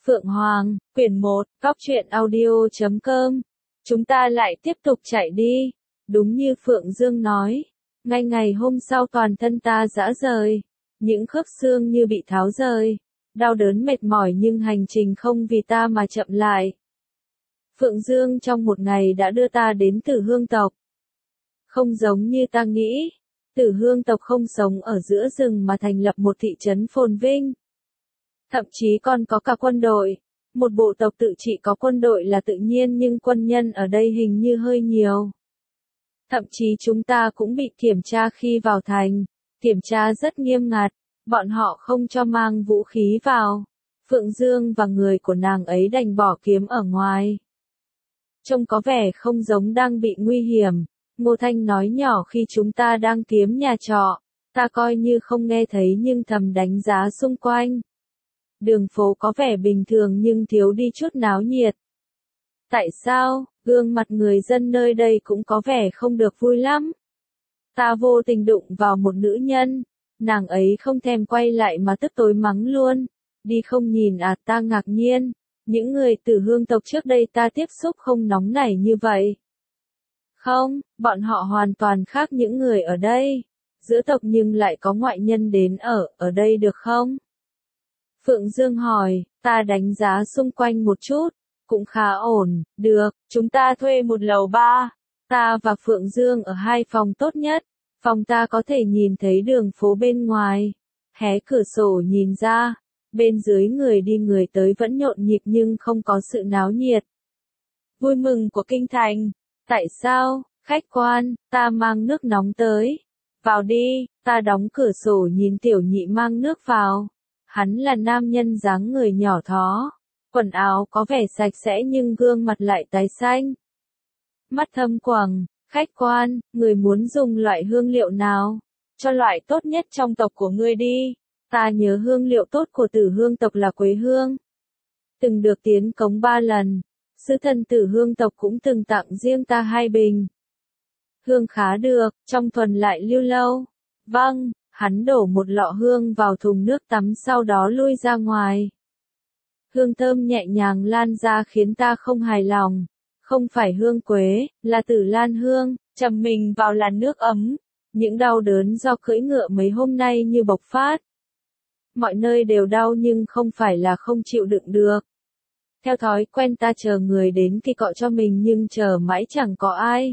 Phượng Hoàng, quyển 1, Cóc truyện audio.com. Chúng ta lại tiếp tục chạy đi. Đúng như Phượng Dương nói, ngay ngày hôm sau toàn thân ta rã rời, những khớp xương như bị tháo rời, đau đớn mệt mỏi nhưng hành trình không vì ta mà chậm lại. Phượng Dương trong một ngày đã đưa ta đến Tử Hương tộc. Không giống như ta nghĩ, Tử Hương tộc không sống ở giữa rừng mà thành lập một thị trấn phồn vinh. Thậm chí còn có cả quân đội. Một bộ tộc tự trị có quân đội là tự nhiên nhưng quân nhân ở đây hình như hơi nhiều. Thậm chí chúng ta cũng bị kiểm tra khi vào thành. Kiểm tra rất nghiêm ngặt, bọn họ không cho mang vũ khí vào. Phượng Dương và người của nàng ấy đành bỏ kiếm ở ngoài. Trông có vẻ không giống đang bị nguy hiểm. Ngô Thanh nói nhỏ khi chúng ta đang kiếm nhà trọ. Ta coi như không nghe thấy nhưng thầm đánh giá xung quanh. Đường phố có vẻ bình thường nhưng thiếu đi chút náo nhiệt. Tại sao, gương mặt người dân nơi đây cũng có vẻ không được vui lắm. Ta vô tình đụng vào một nữ nhân, nàng ấy không thèm quay lại mà tức tối mắng luôn. Đi không nhìn à, ta ngạc nhiên, những người Tử Hương tộc trước đây ta tiếp xúc không nóng nảy như vậy. Không, bọn họ hoàn toàn khác những người ở đây. Giữa tộc nhưng lại có ngoại nhân đến ở đây được không? Phượng Dương hỏi, ta đánh giá xung quanh một chút, cũng khá ổn, được, chúng ta thuê một lầu 3. Ta và Phượng Dương ở 2 phòng tốt nhất, phòng ta có thể nhìn thấy đường phố bên ngoài. Hé cửa sổ nhìn ra, bên dưới người đi người tới vẫn nhộn nhịp nhưng không có sự náo nhiệt. Vui mừng của kinh thành, tại sao, khách quan, ta mang nước nóng tới. Vào đi, ta đóng cửa sổ nhìn Tiểu Nhị mang nước vào. Hắn là nam nhân dáng người nhỏ thó, quần áo có vẻ sạch sẽ nhưng gương mặt lại tái xanh. Mắt thâm quầng, khách quan, người muốn dùng loại hương liệu nào? Cho loại tốt nhất trong tộc của ngươi đi. Ta nhớ hương liệu tốt của Tử Hương tộc là quế hương. Từng được tiến cống 3 lần, sứ thần Tử Hương tộc cũng từng tặng riêng ta 2 bình. Hương khá được, trong tuần lại lưu lâu. Vâng. Hắn đổ một lọ hương vào thùng nước tắm sau đó lui ra ngoài. Hương thơm nhẹ nhàng lan ra khiến ta không hài lòng. Không phải hương quế, là Tử Lan hương, chầm mình vào làn nước ấm. Những đau đớn do cưỡi ngựa mấy hôm nay như bộc phát. Mọi nơi đều đau nhưng không phải là không chịu đựng được. Theo thói quen ta chờ người đến kỳ cọ cho mình nhưng chờ mãi chẳng có ai.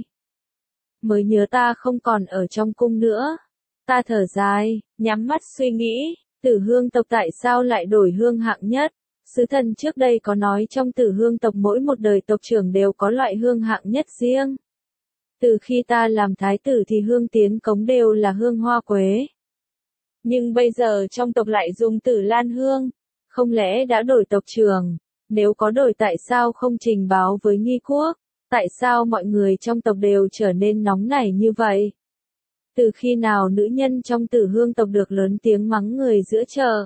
Mới nhớ ta không còn ở trong cung nữa. Ta thở dài, nhắm mắt suy nghĩ, Tử Hương tộc tại sao lại đổi hương hạng nhất? Sứ thần trước đây có nói trong Tử Hương tộc mỗi một đời tộc trưởng đều có loại hương hạng nhất riêng. Từ khi ta làm thái tử thì hương tiến cống đều là hương hoa quế. Nhưng bây giờ trong tộc lại dùng Tử Lan hương. Không lẽ đã đổi tộc trưởng? Nếu có đổi tại sao không trình báo với nghi quốc? Tại sao mọi người trong tộc đều trở nên nóng nảy như vậy? Từ khi nào nữ nhân trong Tử Hương tộc được lớn tiếng mắng người giữa chợ?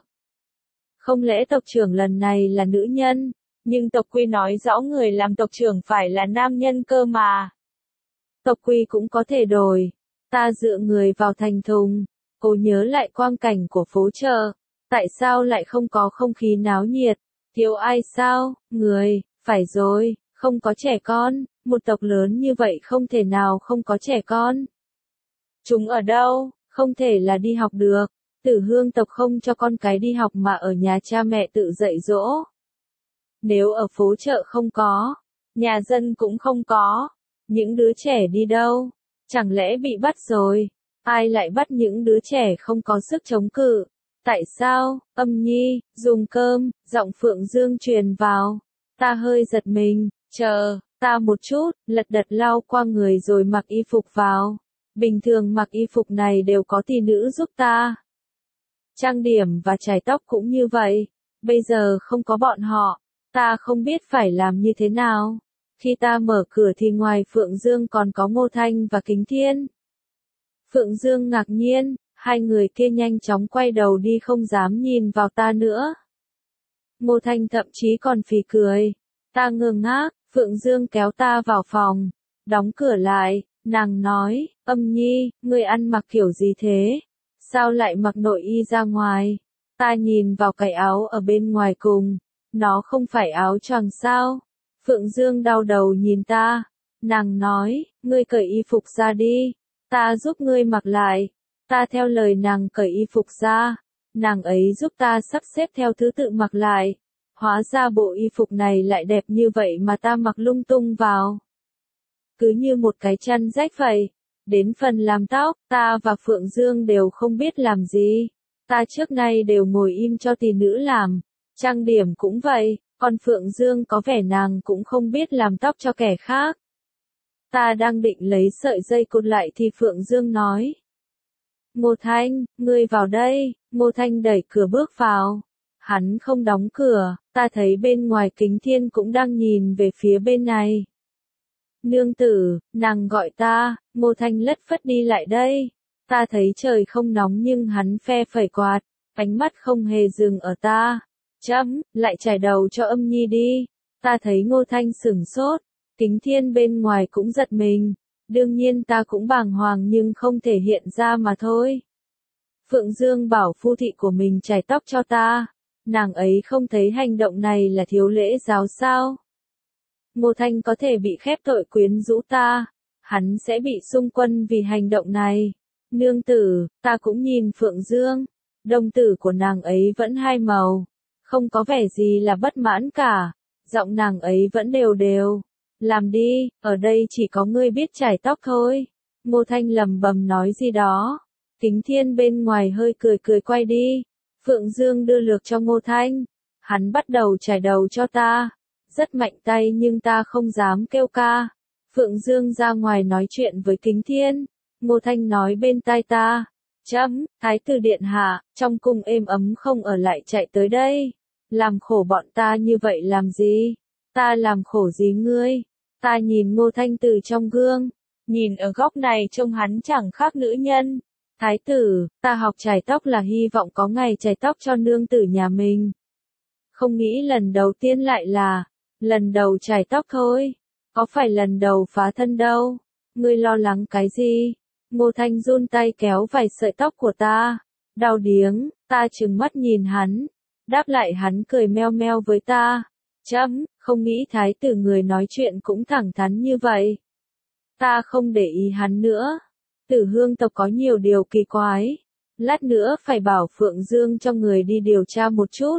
Không lẽ tộc trưởng lần này là nữ nhân? Nhưng tộc quy nói rõ người làm tộc trưởng phải là nam nhân cơ mà. Tộc quy cũng có thể đổi. Ta dựa người vào thành thùng. Cô nhớ lại quang cảnh của phố chợ. Tại sao lại không có không khí náo nhiệt? Thiếu ai sao? Người, phải rồi, không có trẻ con. Một tộc lớn như vậy không thể nào không có trẻ con. Chúng ở đâu? Không thể là đi học được. Tử Hương tộc không cho con cái đi học mà ở nhà cha mẹ tự dạy dỗ. Nếu ở phố chợ không có, nhà dân cũng không có, những đứa trẻ đi đâu? Chẳng lẽ bị bắt rồi? Ai lại bắt những đứa trẻ không có sức chống cự? Tại sao? Âm Nhi, dùng cơm, giọng Phượng Dương truyền vào. Ta hơi giật mình, chờ, ta một chút, lật đật lau qua người rồi mặc y phục vào. Bình thường mặc y phục này đều có tỷ nữ giúp ta. Trang điểm và chải tóc cũng như vậy. Bây giờ không có bọn họ, ta không biết phải làm như thế nào. Khi ta mở cửa thì ngoài Phượng Dương còn có Ngô Thanh và Kính Thiên. Phượng Dương ngạc nhiên, hai người kia nhanh chóng quay đầu đi không dám nhìn vào ta nữa. Ngô Thanh thậm chí còn phì cười. Ta ngơ ngác, Phượng Dương kéo ta vào phòng, đóng cửa lại. Nàng nói, Âm Nhi, ngươi ăn mặc kiểu gì thế? Sao lại mặc nội y ra ngoài? Ta nhìn vào cái áo ở bên ngoài cùng, Nó không phải áo choàng sao? Phượng Dương đau đầu nhìn ta. Nàng nói, ngươi cởi y phục ra đi. Ta giúp ngươi mặc lại. Ta theo lời nàng cởi y phục ra. Nàng ấy giúp ta sắp xếp theo thứ tự mặc lại. Hóa ra bộ y phục này lại đẹp như vậy mà ta mặc lung tung vào. Cứ như một cái chăn rách vậy. Đến phần làm tóc, ta và Phượng Dương đều không biết làm gì. Ta trước nay đều ngồi im cho tỷ nữ làm. Trang điểm cũng vậy, còn Phượng Dương có vẻ nàng cũng không biết làm tóc cho kẻ khác. Ta đang định lấy sợi dây cột lại thì Phượng Dương nói. Ngô Thanh, ngươi vào đây. Ngô Thanh đẩy cửa bước vào. Hắn không đóng cửa, ta thấy bên ngoài Kính Thiên cũng đang nhìn về phía bên này. Nương tử, nàng gọi ta. Ngô Thanh lất phất đi lại đây. Ta thấy trời không nóng nhưng hắn phe phẩy quạt, ánh mắt không hề dừng ở ta. Chấm, lại chải đầu cho âm nhi đi. Ta thấy Ngô Thanh sửng sốt, Kính Thiên bên ngoài cũng giật mình. Đương nhiên ta cũng bàng hoàng nhưng không thể hiện ra mà thôi. Phượng Dương bảo phu thị của mình chải tóc cho ta. Nàng ấy không thấy hành động này là thiếu lễ giáo sao? Ngô Thanh có thể bị khép tội quyến rũ ta. Hắn sẽ bị xung quân vì hành động này. Nương tử, ta cũng nhìn Phượng Dương. Đồng tử của nàng ấy vẫn hai màu. Không có vẻ gì là bất mãn cả. Giọng nàng ấy vẫn đều đều. Làm đi, ở đây chỉ có ngươi biết chải tóc thôi. Ngô Thanh lầm bầm nói gì đó. Kính Thiên bên ngoài hơi cười cười quay đi. Phượng Dương đưa lược cho Ngô Thanh. Hắn bắt đầu chải đầu cho ta. Rất mạnh tay nhưng ta không dám kêu ca. Phượng Dương ra ngoài nói chuyện với Kính Thiên. Ngô Thanh nói bên tai ta. Chấm, Thái tử điện hạ, trong cung êm ấm không ở lại chạy tới đây. Làm khổ bọn ta như vậy làm gì? Ta làm khổ gì ngươi? Ta nhìn Ngô Thanh từ trong gương. Nhìn ở góc này trông hắn chẳng khác nữ nhân. Thái tử, ta học chải tóc là hy vọng có ngày chải tóc cho nương tử nhà mình. Không nghĩ lần đầu tiên lại là lần đầu chải tóc thôi. Có phải lần đầu phá thân đâu. Ngươi lo lắng cái gì? Ngô Thanh run tay kéo vài sợi tóc của ta. Đau điếng, ta trừng mắt nhìn hắn. Đáp lại hắn cười meo meo với ta. Chấm, không nghĩ thái tử người nói chuyện cũng thẳng thắn như vậy. Ta không để ý hắn nữa. Tử Hương tộc có nhiều điều kỳ quái. Lát nữa phải bảo Phượng Dương cho người đi điều tra một chút.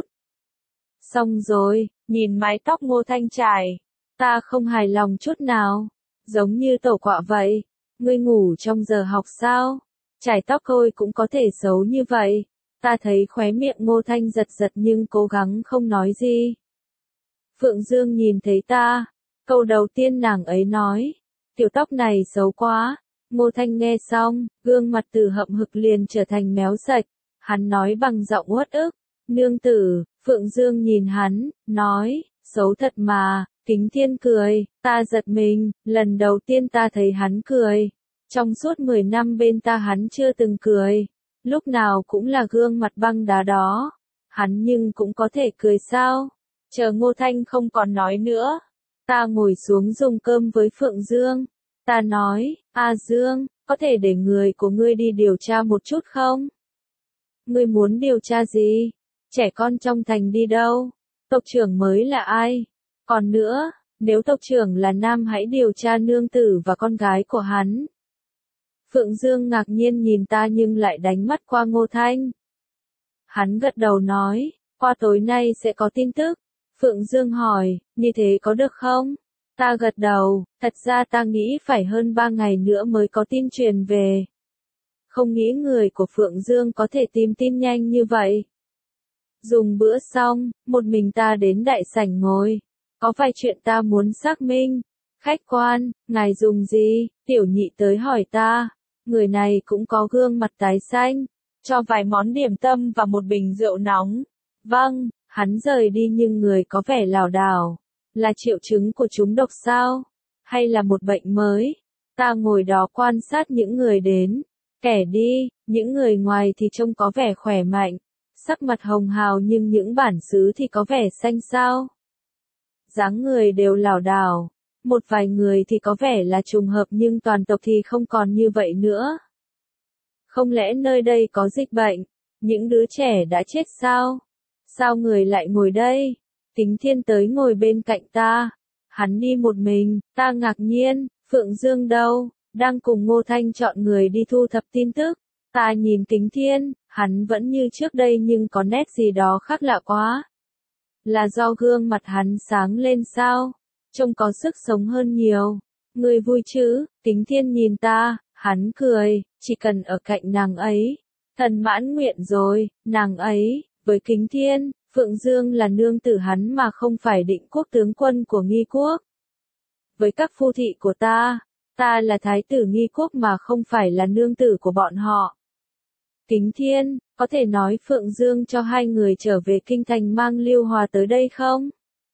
Xong rồi, nhìn mái tóc Ngô Thanh trải. Ta không hài lòng chút nào. Giống như tẩu quạ vậy. Ngươi ngủ trong giờ học sao? Chải tóc thôi cũng có thể xấu như vậy. Ta thấy khóe miệng Ngô Thanh giật giật nhưng cố gắng không nói gì. Phượng Dương nhìn thấy ta. Câu đầu tiên nàng ấy nói. Tiểu tóc này xấu quá. Ngô Thanh nghe xong, gương mặt từ hậm hực liền trở thành méo sạch. Hắn nói bằng giọng uất ức. Nương tử, Phượng Dương nhìn hắn, nói, xấu thật mà. Kính Thiên cười, ta giật mình, lần đầu tiên ta thấy hắn cười. Trong suốt 10 năm bên ta hắn chưa từng cười. Lúc nào cũng là gương mặt băng đá đó. Hắn nhưng cũng có thể cười sao? Chờ Ngô Thanh không còn nói nữa. Ta ngồi xuống dùng cơm với Phượng Dương. Ta nói, A Dương, có thể để người của ngươi đi điều tra một chút không? Ngươi muốn điều tra gì? Trẻ con trong thành đi đâu? Tộc trưởng mới là ai? Còn nữa, nếu tộc trưởng là nam hãy điều tra nương tử và con gái của hắn. Phượng Dương ngạc nhiên nhìn ta nhưng lại đánh mắt qua Ngô Thanh. Hắn gật đầu nói, qua tối nay sẽ có tin tức. Phượng Dương hỏi, như thế có được không? Ta gật đầu, thật ra ta nghĩ phải hơn 3 ngày nữa mới có tin truyền về. Không nghĩ người của Phượng Dương có thể tìm tin nhanh như vậy. Dùng bữa xong, một mình ta đến đại sảnh ngồi. Có vài chuyện ta muốn xác minh. Khách quan, ngài dùng gì? Tiểu nhị tới hỏi ta. Người này cũng có gương mặt tái xanh. Cho vài món điểm tâm và một bình rượu nóng. Vâng, hắn rời đi nhưng người có vẻ lảo đảo. Là triệu chứng của trúng độc sao? Hay là một bệnh mới? Ta ngồi đó quan sát những người đến. Kẻ đi, những người ngoài thì trông có vẻ khỏe mạnh. Sắc mặt hồng hào nhưng những bản xứ thì có vẻ xanh xao. Dáng người đều lảo đảo. Một vài người thì có vẻ là trùng hợp nhưng toàn tộc thì không còn như vậy nữa. Không lẽ nơi đây có dịch bệnh? Những đứa trẻ đã chết sao? Sao người lại ngồi đây? Kính Thiên tới ngồi bên cạnh ta. Hắn đi một mình, ta ngạc nhiên, Phượng Dương đâu, đang cùng Ngô Thanh chọn người đi thu thập tin tức. Ta nhìn Kính Thiên, hắn vẫn như trước đây nhưng có nét gì đó khác lạ quá. Là do gương mặt hắn sáng lên sao? Trông có sức sống hơn nhiều. Ngươi vui chứ? Kính Thiên nhìn ta, hắn cười, chỉ cần ở cạnh nàng ấy. Thần mãn nguyện rồi, nàng ấy, với Kính Thiên, Phượng Dương là nương tử hắn mà không phải Định Quốc tướng quân của Nghi Quốc. Với các phu thị của ta là thái tử Nghi Quốc mà không phải là nương tử của bọn họ. Kính Thiên, có thể nói Phượng Dương cho hai người trở về kinh thành mang Lưu Hòa tới đây không?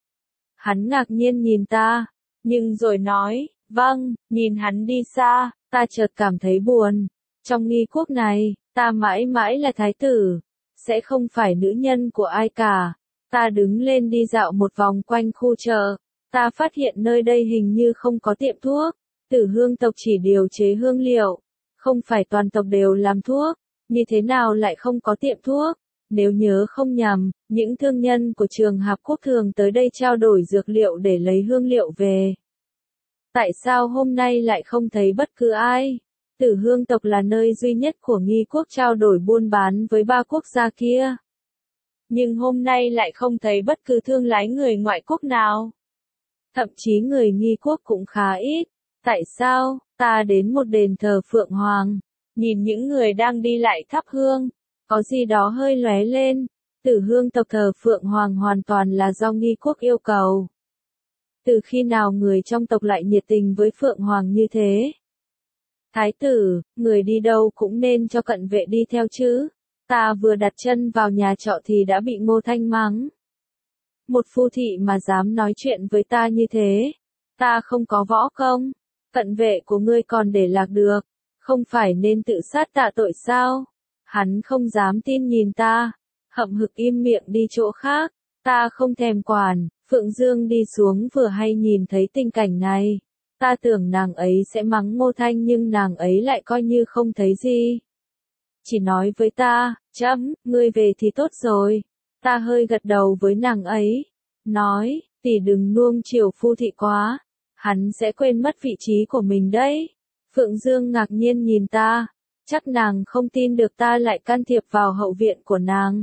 Hắn ngạc nhiên nhìn ta, nhưng rồi nói, vâng, nhìn hắn đi xa, ta chợt cảm thấy buồn. Trong Nghi Quốc này, ta mãi mãi là thái tử, sẽ không phải nữ nhân của ai cả. Ta đứng lên đi dạo một vòng quanh khu chợ, ta phát hiện nơi đây hình như không có tiệm thuốc. Tử Hương tộc chỉ điều chế hương liệu, không phải toàn tộc đều làm thuốc, như thế nào lại không có tiệm thuốc? Nếu nhớ không nhầm, những thương nhân của Trường Hạp Quốc thường tới đây trao đổi dược liệu để lấy hương liệu về. Tại sao hôm nay lại không thấy bất cứ ai? Tử Hương tộc là nơi duy nhất của Nghi Quốc trao đổi buôn bán với ba quốc gia kia. Nhưng hôm nay lại không thấy bất cứ thương lái người ngoại quốc nào. Thậm chí người Nghi Quốc cũng khá ít. Tại sao? Ta đến một đền thờ Phượng Hoàng, nhìn những người đang đi lại thắp hương, có gì đó hơi lóe lên. Tử Hương tộc thờ Phượng Hoàng hoàn toàn là do Nghi Quốc yêu cầu. Từ khi nào người trong tộc lại nhiệt tình với Phượng Hoàng như thế? Thái tử, người đi đâu cũng nên cho cận vệ đi theo chứ. Ta vừa đặt chân vào nhà trọ thì đã bị Ngô Thanh mắng. Một phu thị mà dám nói chuyện với ta như thế. Ta không có võ công. Cận vệ của ngươi còn để lạc được. Không phải nên tự sát tạ tội sao? Hắn không dám tin nhìn ta. Hậm hực im miệng đi chỗ khác. Ta không thèm quản. Phượng Dương đi xuống vừa hay nhìn thấy tình cảnh này. Ta tưởng nàng ấy sẽ mắng Ngô Thanh nhưng nàng ấy lại coi như không thấy gì. Chỉ nói với ta, chấm, ngươi về thì tốt rồi. Ta hơi gật đầu với nàng ấy. Nói, tỷ đừng nuông chiều phu thị quá. Hắn sẽ quên mất vị trí của mình đấy. Phượng Dương ngạc nhiên nhìn ta. Chắc nàng không tin được ta lại can thiệp vào hậu viện của nàng.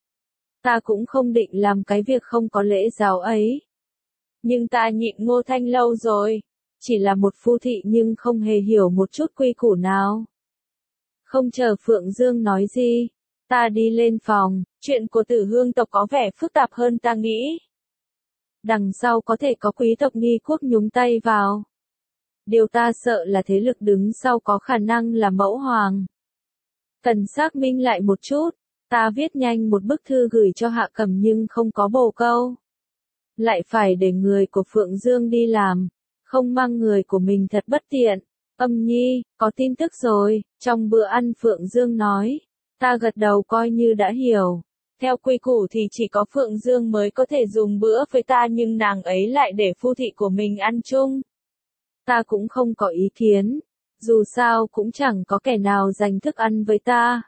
Ta cũng không định làm cái việc không có lễ giáo ấy. Nhưng ta nhịn Ngô Thanh lâu rồi. Chỉ là một phu thị nhưng không hề hiểu một chút quy củ nào. Không chờ Phượng Dương nói gì, ta đi lên phòng. Chuyện của Tử Hương tộc có vẻ phức tạp hơn ta nghĩ. Đằng sau có thể có quý tộc Nghi Quốc nhúng tay vào. Điều ta sợ là thế lực đứng sau có khả năng là Mẫu Hoàng. Cần xác minh lại một chút. Ta viết nhanh một bức thư gửi cho Hạ Cẩm nhưng không có bồ câu. Lại phải để người của Phượng Dương đi làm. Không mang người của mình thật bất tiện. Âm Nhi, có tin tức rồi. Trong bữa ăn Phượng Dương nói. Ta gật đầu coi như đã hiểu. Theo quy củ thì chỉ có Phượng Dương mới có thể dùng bữa với ta nhưng nàng ấy lại để phu thị của mình ăn chung. Ta cũng không có ý kiến. Dù sao cũng chẳng có kẻ nào dành thức ăn với ta.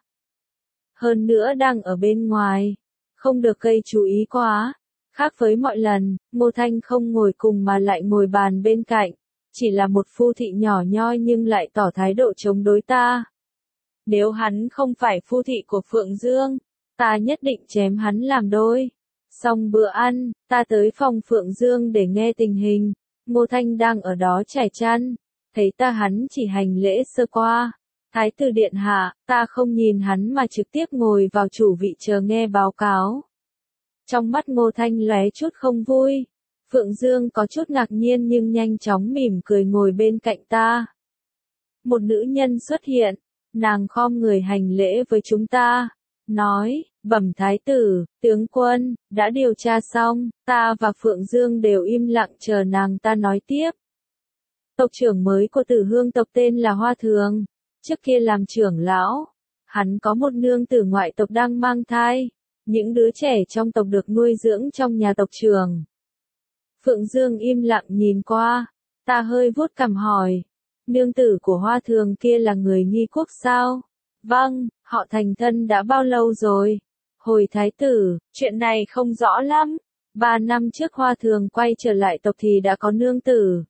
Hơn nữa đang ở bên ngoài. Không được gây chú ý quá. Khác với mọi lần, Ngô Thanh không ngồi cùng mà lại ngồi bàn bên cạnh. Chỉ là một phu thị nhỏ nhoi nhưng lại tỏ thái độ chống đối ta. Nếu hắn không phải phu thị của Phượng Dương, ta nhất định chém hắn làm đôi. Xong bữa ăn, ta tới phòng Phượng Dương để nghe tình hình. Ngô Thanh đang ở đó trải chăn. Thấy ta hắn chỉ hành lễ sơ qua. Thái tử điện hạ, ta không nhìn hắn mà trực tiếp ngồi vào chủ vị chờ nghe báo cáo. Trong mắt Ngô Thanh lóe chút không vui. Phượng Dương có chút ngạc nhiên nhưng nhanh chóng mỉm cười ngồi bên cạnh ta. Một nữ nhân xuất hiện, nàng khom người hành lễ với chúng ta. Nói, bẩm thái tử, tướng quân, đã điều tra xong, ta và Phượng Dương đều im lặng chờ nàng ta nói tiếp. Tộc trưởng mới của Tử Hương tộc tên là Hoa Thường, trước kia làm trưởng lão. Hắn có một nương tử ngoại tộc đang mang thai. Những đứa trẻ trong tộc được nuôi dưỡng trong nhà tộc trưởng. Phượng Dương im lặng nhìn qua. Ta hơi vuốt cằm hỏi. Nương tử của Hoa Thường kia là người Nghi Quốc sao? Vâng, họ thành thân đã bao lâu rồi? Hồi thái tử, chuyện này không rõ lắm. 3 năm trước Hoa Thường quay trở lại tộc thì đã có nương tử.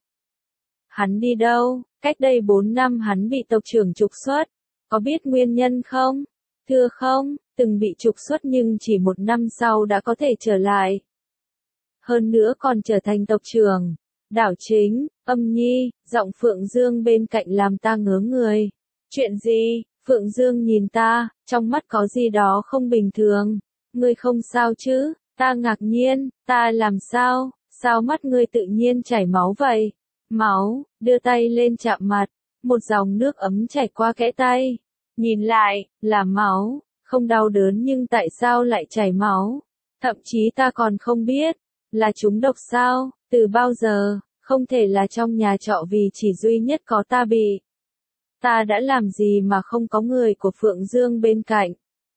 Hắn đi đâu? Cách đây 4 năm hắn bị tộc trưởng trục xuất. Có biết nguyên nhân không? Thưa không, từng bị trục xuất nhưng chỉ 1 năm sau đã có thể trở lại. Hơn nữa còn trở thành tộc trưởng. Đảo chính, Âm Nhi, giọng Phượng Dương bên cạnh làm ta ngớ người. Chuyện gì? Phượng Dương nhìn ta, trong mắt có gì đó không bình thường. Ngươi không sao chứ? Ta ngạc nhiên, ta làm sao? Sao mắt ngươi tự nhiên chảy máu vậy? Máu, đưa tay lên chạm mặt, một dòng nước ấm chảy qua kẽ tay. Nhìn lại, là máu, không đau đớn nhưng tại sao lại chảy máu? Thậm chí ta còn không biết, là trúng độc sao? Từ bao giờ? Không thể là trong nhà trọ vì chỉ duy nhất có ta bị. Ta đã làm gì mà không có người của Phượng Dương bên cạnh?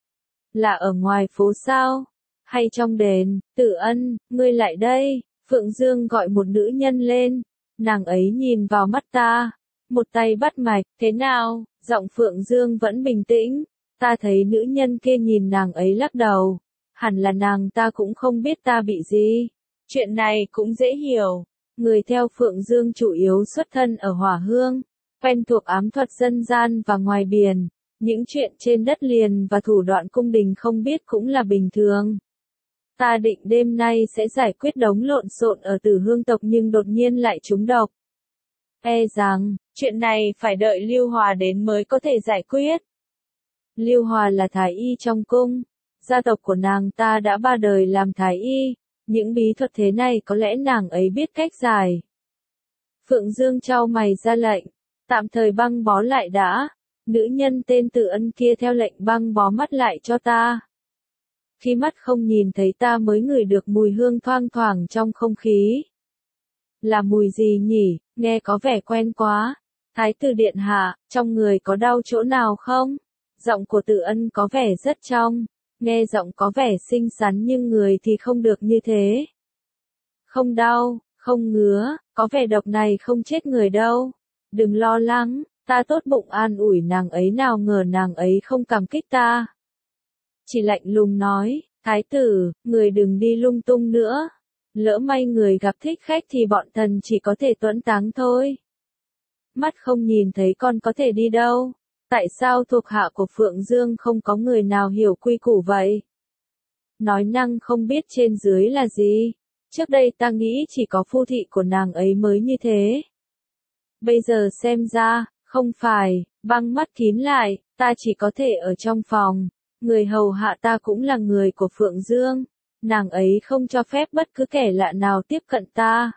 Là ở ngoài phố sao? Hay trong đền? Tử Ân, ngươi lại đây. Phượng Dương gọi một nữ nhân lên. Nàng ấy nhìn vào mắt ta. Một tay bắt mạch, thế nào? Giọng Phượng Dương vẫn bình tĩnh. Ta thấy nữ nhân kia nhìn nàng ấy lắc đầu. Hẳn là nàng ta cũng không biết ta bị gì. Chuyện này cũng dễ hiểu. Người theo Phượng Dương chủ yếu xuất thân ở Hỏa Hương. Quen thuộc ám thuật dân gian và ngoài biển. Những chuyện trên đất liền và thủ đoạn cung đình không biết cũng là bình thường. Ta định đêm nay sẽ giải quyết đống lộn xộn ở Tử Hương tộc nhưng đột nhiên lại trúng độc. E rằng, chuyện này phải đợi Lưu Hòa đến mới có thể giải quyết. Lưu Hòa là thái y trong cung. Gia tộc của nàng ta đã 3 đời làm thái y. Những bí thuật thế này có lẽ nàng ấy biết cách giải. Phượng Dương chau mày ra lệnh. Tạm thời băng bó lại đã. Nữ nhân tên Tử Ân kia theo lệnh băng bó mắt lại cho ta. Khi mắt không nhìn thấy ta mới ngửi được mùi hương thoang thoảng trong không khí. Là mùi gì nhỉ, nghe có vẻ quen quá. Thái tử điện hạ, trong người có đau chỗ nào không? Giọng của Tử Ân có vẻ rất trong. Nghe giọng có vẻ xinh xắn nhưng người thì không được như thế. Không đau, không ngứa, có vẻ độc này không chết người đâu. Đừng lo lắng, ta tốt bụng an ủi nàng ấy nào ngờ nàng ấy không cảm kích ta. Chỉ lạnh lùng nói, thái tử, người đừng đi lung tung nữa. Lỡ may người gặp thích khách thì bọn thần chỉ có thể tuẫn táng thôi. Mắt không nhìn thấy con có thể đi đâu. Tại sao thuộc hạ của Phượng Dương không có người nào hiểu quy củ vậy? Nói năng không biết trên dưới là gì? Trước đây ta nghĩ chỉ có phu thị của nàng ấy mới như thế. Bây giờ xem ra, không phải, băng mắt kín lại, ta chỉ có thể ở trong phòng. Người hầu hạ ta cũng là người của Phượng Dương. Nàng ấy không cho phép bất cứ kẻ lạ nào tiếp cận ta.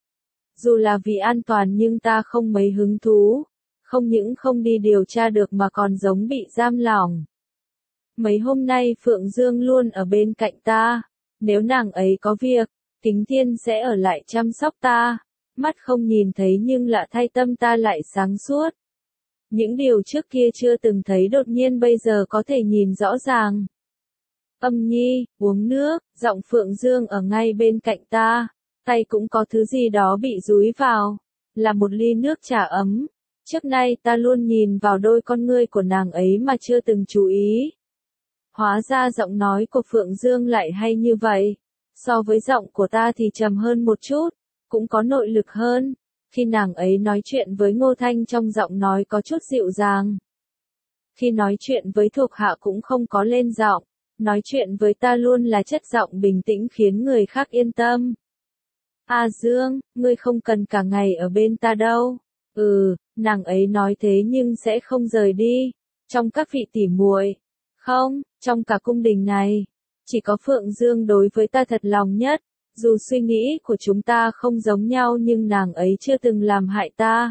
Dù là vì an toàn nhưng ta không mấy hứng thú. Không những không đi điều tra được mà còn giống bị giam lỏng. Mấy hôm nay Phượng Dương luôn ở bên cạnh ta. Nếu nàng ấy có việc, Kính Thiên sẽ ở lại chăm sóc ta. Mắt không nhìn thấy nhưng lạ thay tâm ta lại sáng suốt. Những điều trước kia chưa từng thấy đột nhiên bây giờ có thể nhìn rõ ràng. Âm Nhi, uống nước, giọng Phượng Dương ở ngay bên cạnh ta. Tay cũng có thứ gì đó bị dúi vào. Là một ly nước trà ấm. Trước nay ta luôn nhìn vào đôi con ngươi của nàng ấy mà chưa từng chú ý. Hóa ra giọng nói của Phượng Dương lại hay như vậy. So với giọng của ta thì trầm hơn một chút, cũng có nội lực hơn. Khi nàng ấy nói chuyện với Ngô Thanh trong giọng nói có chút dịu dàng. Khi nói chuyện với thuộc hạ cũng không có lên giọng. Nói chuyện với ta luôn là chất giọng bình tĩnh khiến người khác yên tâm. A Dương, ngươi không cần cả ngày ở bên ta đâu. Nàng ấy nói thế nhưng sẽ không rời đi. Trong các vị tỉ muội, không, trong cả cung đình này, chỉ có Phượng Dương đối với ta thật lòng nhất. Dù suy nghĩ của chúng ta không giống nhau nhưng nàng ấy chưa từng làm hại ta.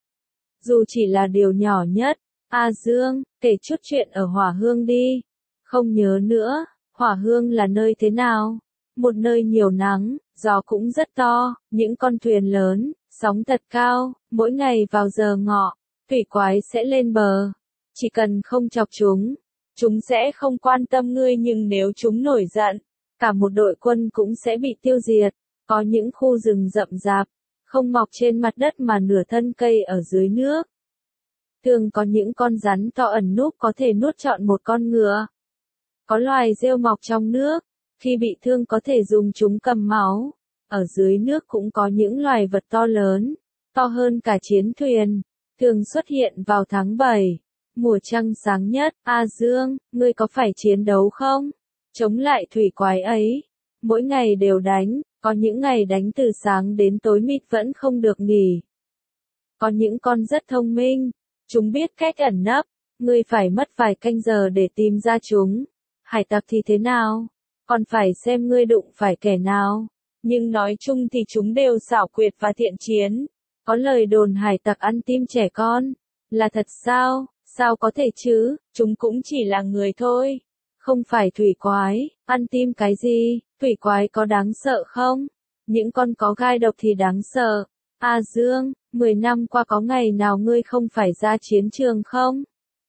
Dù chỉ là điều nhỏ nhất. A Dương, kể chút chuyện ở Hỏa Hương đi. Không nhớ nữa, Hỏa Hương là nơi thế nào? Một nơi nhiều nắng, gió cũng rất to, những con thuyền lớn, sóng thật cao, mỗi ngày vào giờ ngọ, thủy quái sẽ lên bờ. Chỉ cần không chọc chúng sẽ không quan tâm ngươi nhưng nếu chúng nổi giận, cả một đội quân cũng sẽ bị tiêu diệt. Có những khu rừng rậm rạp, không mọc trên mặt đất mà nửa thân cây ở dưới nước. Thường có những con rắn to ẩn núp có thể nuốt trọn một con ngựa. Có loài rêu mọc trong nước, Khi bị thương có thể dùng chúng cầm máu. Ở dưới nước cũng có những loài vật to lớn, to hơn cả chiến thuyền, thường xuất hiện vào tháng 7, mùa trăng sáng nhất. A Dương, ngươi có phải chiến đấu không? Chống lại thủy quái ấy. Mỗi ngày đều đánh, có những ngày đánh từ sáng đến tối mịt vẫn không được nghỉ. Có những con rất thông minh, chúng biết cách ẩn nấp, ngươi phải mất vài canh giờ để tìm ra chúng. Hải tặc thì thế nào? Còn phải xem ngươi đụng phải kẻ nào. Nhưng nói chung thì chúng đều xảo quyệt và thiện chiến. Có lời đồn hải tặc ăn tim trẻ con. Là thật sao? Sao có thể chứ? Chúng cũng chỉ là người thôi. Không phải thủy quái. Ăn tim cái gì? Thủy quái có đáng sợ không? Những con có gai độc thì đáng sợ. A Dương, 10 năm qua có ngày nào ngươi không phải ra chiến trường không?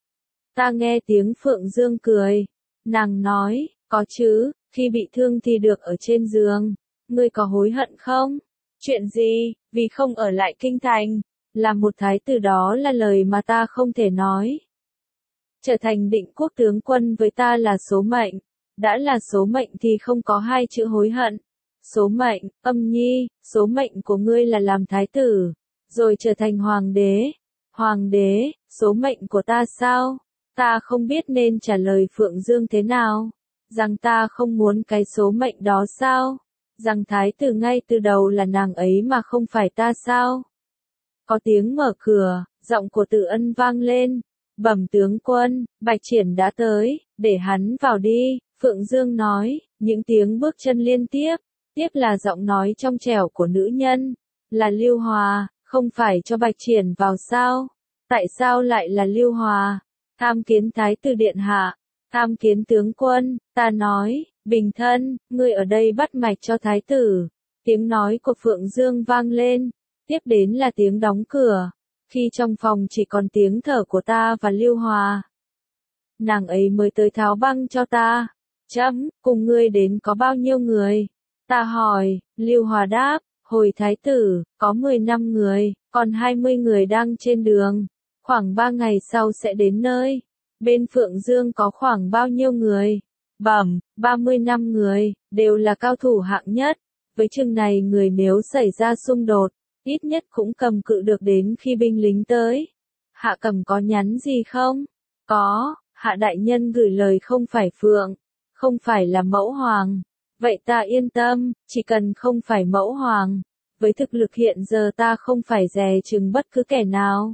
Ta nghe tiếng Phượng Dương cười. Nàng nói, có chứ, khi bị thương thì được ở trên giường. Ngươi có hối hận không? Chuyện gì? Vì không ở lại kinh thành. Làm một thái tử đó là lời mà ta không thể nói. Trở thành định quốc tướng quân với ta là số mệnh. Đã là số mệnh thì không có hai chữ hối hận. Số mệnh, Âm Nhi, số mệnh của ngươi là làm thái tử, rồi trở thành hoàng đế. Hoàng đế, số mệnh của ta sao? Ta không biết nên trả lời Phượng Dương thế nào. Rằng ta không muốn cái số mệnh đó sao? Rằng thái tử ngay từ đầu là nàng ấy mà không phải ta sao? Có tiếng mở cửa, giọng của Tử Ân vang lên. Bẩm tướng quân, Bạch Triển đã tới, để hắn vào đi. Phượng Dương nói, những tiếng bước chân liên tiếp. Tiếp là giọng nói trong trẻo của nữ nhân. Là Lưu Hòa, không phải cho Bạch Triển vào sao? Tại sao lại là Lưu Hòa? Tham kiến thái tử điện hạ. Tham kiến tướng quân, ta nói, bình thân, ngươi ở đây bắt mạch cho thái tử. Tiếng nói của Phượng Dương vang lên. Tiếp đến là tiếng đóng cửa. Khi trong phòng chỉ còn tiếng thở của ta và Lưu Hòa. Nàng ấy mới tới tháo băng cho ta. Chấm, cùng ngươi đến có bao nhiêu người? Ta hỏi, Lưu Hòa đáp, hồi thái tử, có 15 người, còn 20 người đang trên đường. Khoảng 3 ngày sau sẽ đến nơi. Bên Phượng Dương có khoảng bao nhiêu người? Bẩm, 35 người, đều là cao thủ hạng nhất. Với chừng này người nếu xảy ra xung đột, ít nhất cũng cầm cự được đến khi binh lính tới. Hạ Cầm có nhắn gì không? Có, Hạ đại nhân gửi lời không phải Phượng, không phải là mẫu hoàng. Vậy ta yên tâm, chỉ cần không phải mẫu hoàng. Với thực lực hiện giờ ta không phải dè chừng bất cứ kẻ nào.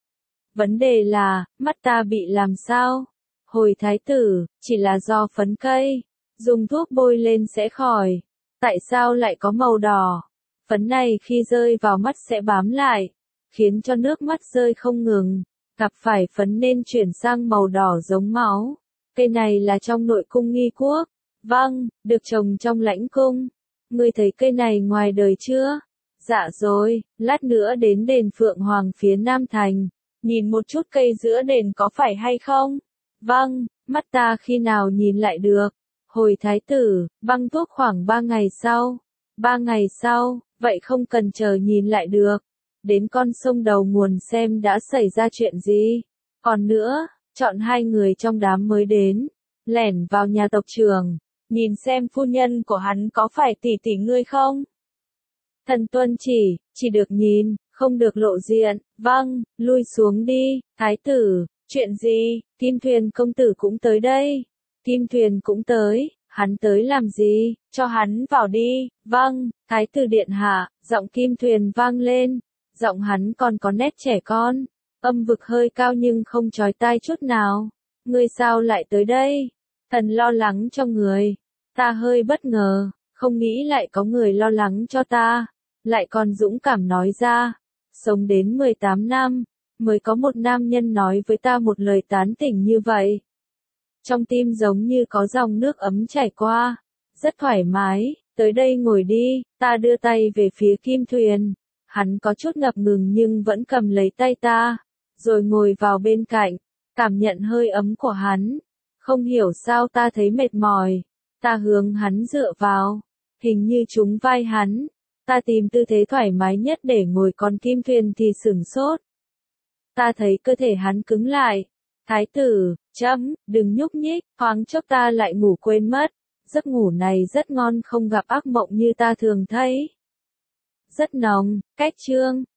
Vấn đề là, mắt ta bị làm sao? Hồi thái tử, chỉ là do phấn cây. Dùng thuốc bôi lên sẽ khỏi. Tại sao lại có màu đỏ? Phấn này khi rơi vào mắt sẽ bám lại, khiến cho nước mắt rơi không ngừng. Gặp phải phấn nên chuyển sang màu đỏ giống máu. Cây này là trong nội cung nghi quốc. Vâng, được trồng trong lãnh cung. Ngươi thấy cây này ngoài đời chưa? Dạ rồi, lát nữa đến đền Phượng Hoàng phía Nam Thành. Nhìn một chút cây giữa đền có phải hay không? Vâng, mắt ta khi nào nhìn lại được? Hồi thái tử, băng thuốc khoảng 3 ngày sau. 3 ngày sau, vậy không cần chờ nhìn lại được. Đến con sông đầu nguồn xem đã xảy ra chuyện gì. Còn nữa, chọn 2 người trong đám mới đến. Lẻn vào nhà tộc trưởng. Nhìn xem phu nhân của hắn có phải tỷ tỷ ngươi không? Thần tuân chỉ được nhìn, không được lộ diện. Vâng, lui xuống đi, thái tử. Chuyện gì? Kim Thuyền công tử cũng tới đây. Kim Thuyền cũng tới. Hắn tới làm gì? Cho hắn vào đi. Vâng, thái tử điện hạ. Giọng Kim Thuyền vang lên. Giọng hắn còn có nét trẻ con. Âm vực hơi cao nhưng không chói tai chút nào. Ngươi sao lại tới đây? Thần lo lắng cho người. Ta hơi bất ngờ, không nghĩ lại có người lo lắng cho ta. Lại còn dũng cảm nói ra. Sống đến 18 năm, mới có một nam nhân nói với ta một lời tán tỉnh như vậy. Trong tim giống như có dòng nước ấm chảy qua. Rất thoải mái, tới đây ngồi đi. Ta đưa tay về phía Kim Thuyền. Hắn có chút ngập ngừng nhưng vẫn cầm lấy tay ta. Rồi ngồi vào bên cạnh, cảm nhận hơi ấm của hắn. Không hiểu sao ta thấy mệt mỏi. Ta hướng hắn dựa vào. Hình như trúng vai hắn. Ta tìm tư thế thoải mái nhất để ngồi, còn Kim Thuyền thì sửng sốt. Ta thấy cơ thể hắn cứng lại. Thái tử, chấm, đừng nhúc nhích, thoáng chốc ta lại ngủ quên mất. Giấc ngủ này rất ngon, không gặp ác mộng như ta thường thấy. Rất nồng, cách chương.